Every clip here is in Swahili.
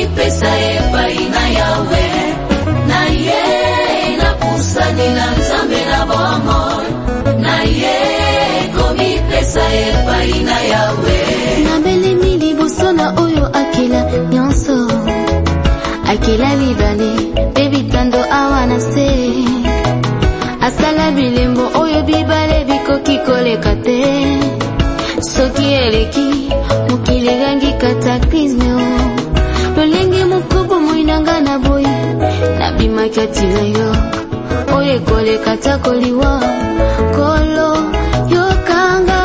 pesa epaina yawe na ye na pusani na nzambe na bomo na ye komi pesa epaina yawe na bele mili bosona oyo akela nyonso akela libale baby tando awana se asala bilembo oyo bibale bikoki koleka te soki eleki mokili gangi cataclysme lolenge mokobo moinanga na boy na bimakati na yo oye koleka takoliwa kolo yokanga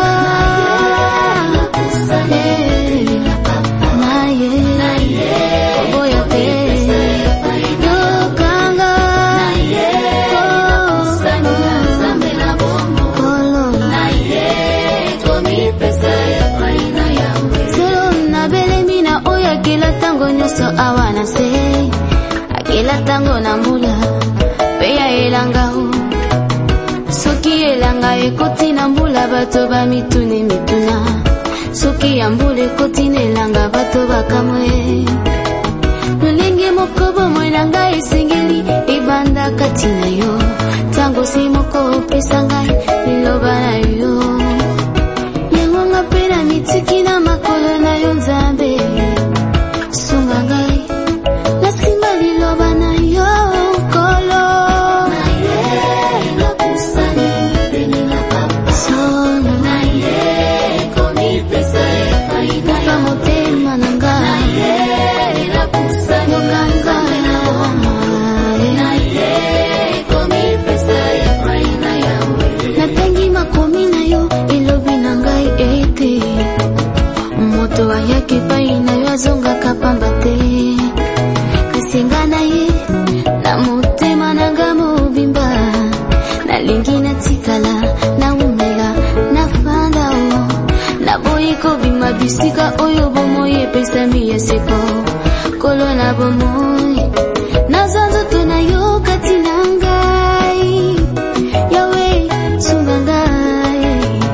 so awana se akela tango na mula peya elanga hu soki elanga ekoti na mula bato ba mitune mituna soki ambule ekoti na elanga bato bakamwe nolenge mokobo moinanga esingeli ibanda kati na yo tango si moko pesa ngai liloba na yo yango nga pena mitiki na makolo na yo nzambe sungangai nasima liloba na yo kolo na ye na pusani beni na papa sono na ye komi pesa epaina ya motema nanga na ye na pusani nanga na ye komi pesa epaina ya natangi makomi na yo ilobi nangai ete moto ayaki paina yo azonga kapamba te kasenga na ye na motema nanga mobimba na lingi na tikala na umela na fanda o na boyiko bima bisika oyo bomoye pesa miye seko kolo na bomoye na zanzo tona yo kati nangai yawe sungangai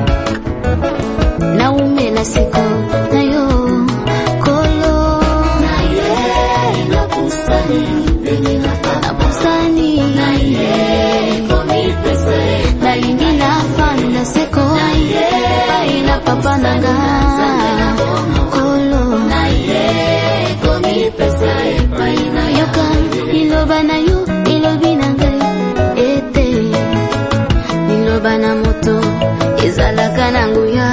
na umela seko na yo kolo na ye na pusani beni na pusani na ye komi pesa na lingi na fanda seko na ye ina papa nanga kolo na ye komi pesa ina yoka iloba na yo ilobi nangai ete iloba na moto ezalaka nangu ya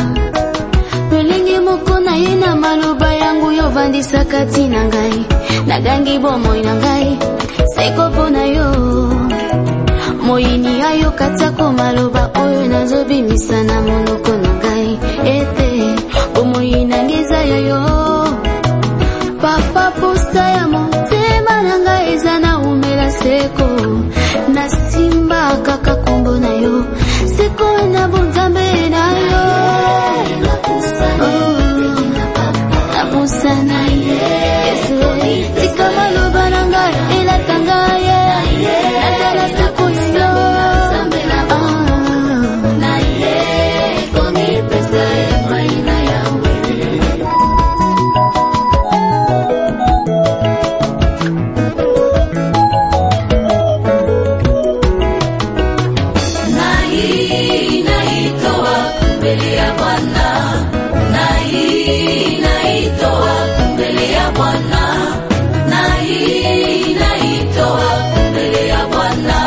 na maloba yangu yo vandisa kati na ngai nagangi bomoi na ngai sekopo na yo moyini ayo katako maloba oyo nazobimisa na monoko na ngai ete bomoi na ngeza yo papa posta ya motema na ngai eza na umela seko na simba kaka kombo na yo seko na bonzambe na yo pusana yesu tika maloba nanga ela tanga ye natala sakoyo na ye komi pesa epaina yawe naitoa mbele ya Bwana naitoa mbele ya Bwana naitoa mbele ya Bwana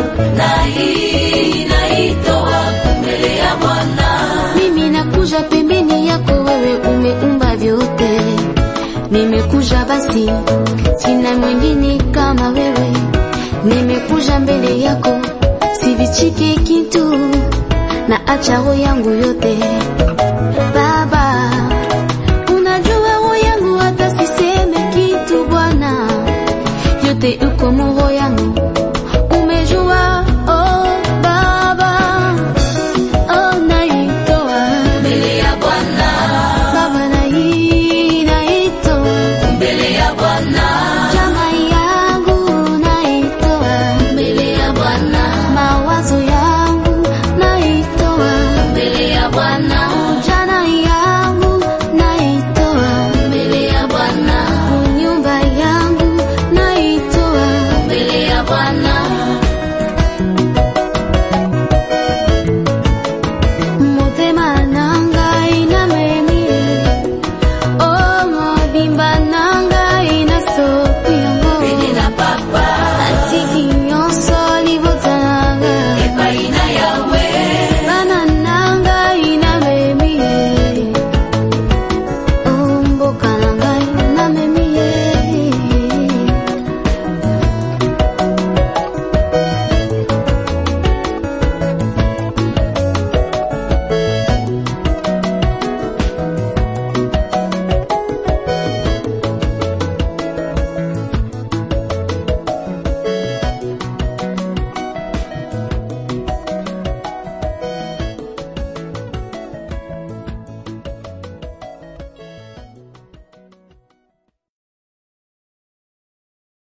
naitoa mbele ya Bwana mimi nakuja pembeni yako wewe umeumba vyote nimekuja basi sina mwingine kama wewe nimekuja mbele yako sivichike kitu na acha roho yangu yote baba yote uko moho yangu